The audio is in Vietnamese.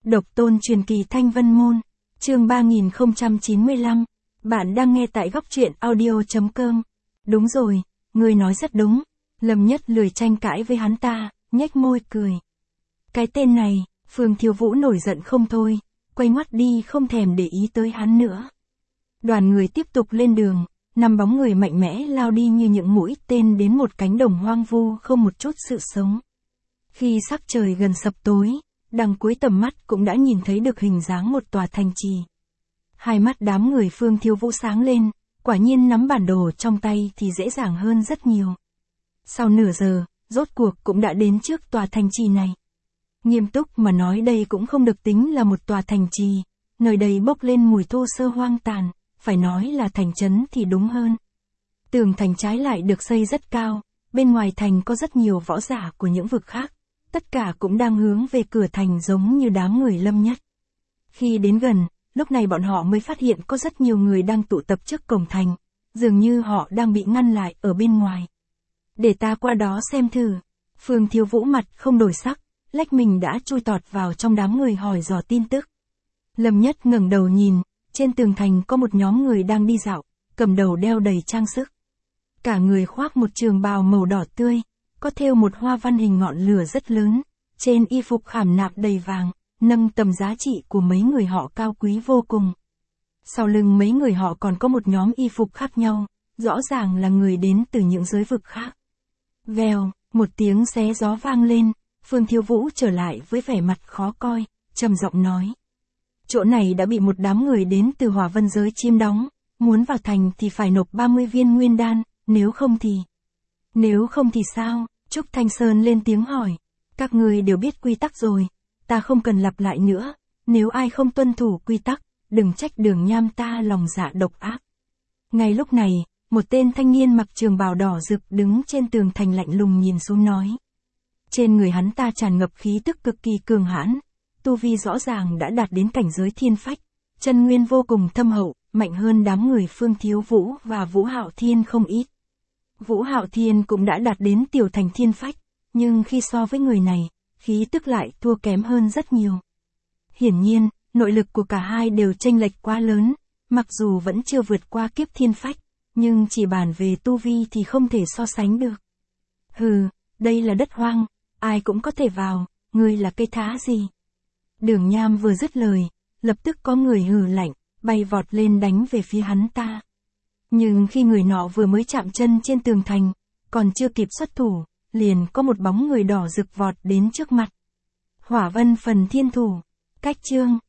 Độc tôn truyền kỳ Thanh Vân Môn, chương 3095, bạn đang nghe tại góc truyện audio.com. Đúng rồi, người nói rất đúng. Lâm Nhất lười tranh cãi với hắn ta, nhếch môi cười. Cái tên này, Phương Thiếu Vũ nổi giận không thôi, quay ngoắt đi không thèm để ý tới hắn nữa. Đoàn người tiếp tục lên đường, 5 bóng người mạnh mẽ lao đi như những mũi tên đến một cánh đồng hoang vu không một chút sự sống. Khi sắc trời gần sập tối, đằng cuối tầm mắt cũng đã nhìn thấy được hình dáng một tòa thành trì. Hai mắt đám người Phương Thiếu Vũ sáng lên, quả nhiên nắm bản đồ trong tay thì dễ dàng hơn rất nhiều. Sau nửa giờ, rốt cuộc cũng đã đến trước tòa thành trì này. Nghiêm túc mà nói đây cũng không được tính là một tòa thành trì, nơi đây bốc lên mùi thô sơ hoang tàn, phải nói là thành trấn thì đúng hơn. Tường thành trái lại được xây rất cao, bên ngoài thành có rất nhiều võ giả của những vực khác, tất cả cũng đang hướng về cửa thành giống như đám người Lâm Nhất. Khi đến gần, lúc này bọn họ mới phát hiện có rất nhiều người đang tụ tập trước cổng thành, dường như họ đang bị ngăn lại ở bên ngoài. Để ta qua đó xem thử. Phương Thiếu Vũ mặt không đổi sắc, lách mình đã chui tọt vào trong đám người hỏi dò tin tức. Lâm Nhất ngẩng đầu nhìn, trên tường thành có một nhóm người đang đi dạo, cầm đầu đeo đầy trang sức. Cả người khoác một trường bào màu đỏ tươi, có thêu một hoa văn hình ngọn lửa rất lớn, trên y phục khảm nạm đầy vàng, nâng tầm giá trị của mấy người họ cao quý vô cùng. Sau lưng mấy người họ còn có một nhóm y phục khác nhau, rõ ràng là người đến từ những giới vực khác. Vèo, một tiếng xé gió vang lên, Phương Thiếu Vũ trở lại với vẻ mặt khó coi, trầm giọng nói. Chỗ này đã bị một đám người đến từ Hỏa Vân giới chiếm đóng, muốn vào thành thì phải nộp 30 viên nguyên đan, nếu không thì... Nếu không thì sao? Trúc Thanh Sơn lên tiếng hỏi. Các người đều biết quy tắc rồi, ta không cần lặp lại nữa, nếu ai không tuân thủ quy tắc, đừng trách Đường Nham ta lòng dạ độc ác. Ngay lúc này, một tên thanh niên mặc trường bào đỏ rực đứng trên tường thành lạnh lùng nhìn xuống nói. Trên người hắn ta tràn ngập khí tức cực kỳ cường hãn, tu vi rõ ràng đã đạt đến cảnh giới thiên phách, chân nguyên vô cùng thâm hậu, mạnh hơn đám người Phương Thiếu Vũ và Vũ Hạo Thiên không ít. Vũ Hạo Thiên cũng đã đạt đến tiểu thành thiên phách, nhưng khi so với người này, khí tức lại thua kém hơn rất nhiều. Hiển nhiên, nội lực của cả hai đều chênh lệch quá lớn, mặc dù vẫn chưa vượt qua kiếp thiên phách, nhưng chỉ bàn về tu vi thì không thể so sánh được. Hừ, đây là đất hoang, ai cũng có thể vào, ngươi là cây thá gì? Đường Nham vừa dứt lời, lập tức có người hừ lạnh, bay vọt lên đánh về phía hắn ta. Nhưng khi người nọ vừa mới chạm chân trên tường thành, còn chưa kịp xuất thủ, liền có một bóng người đỏ rực vọt đến trước mặt. Hỏa Vân phần thiên thủ, cách chương.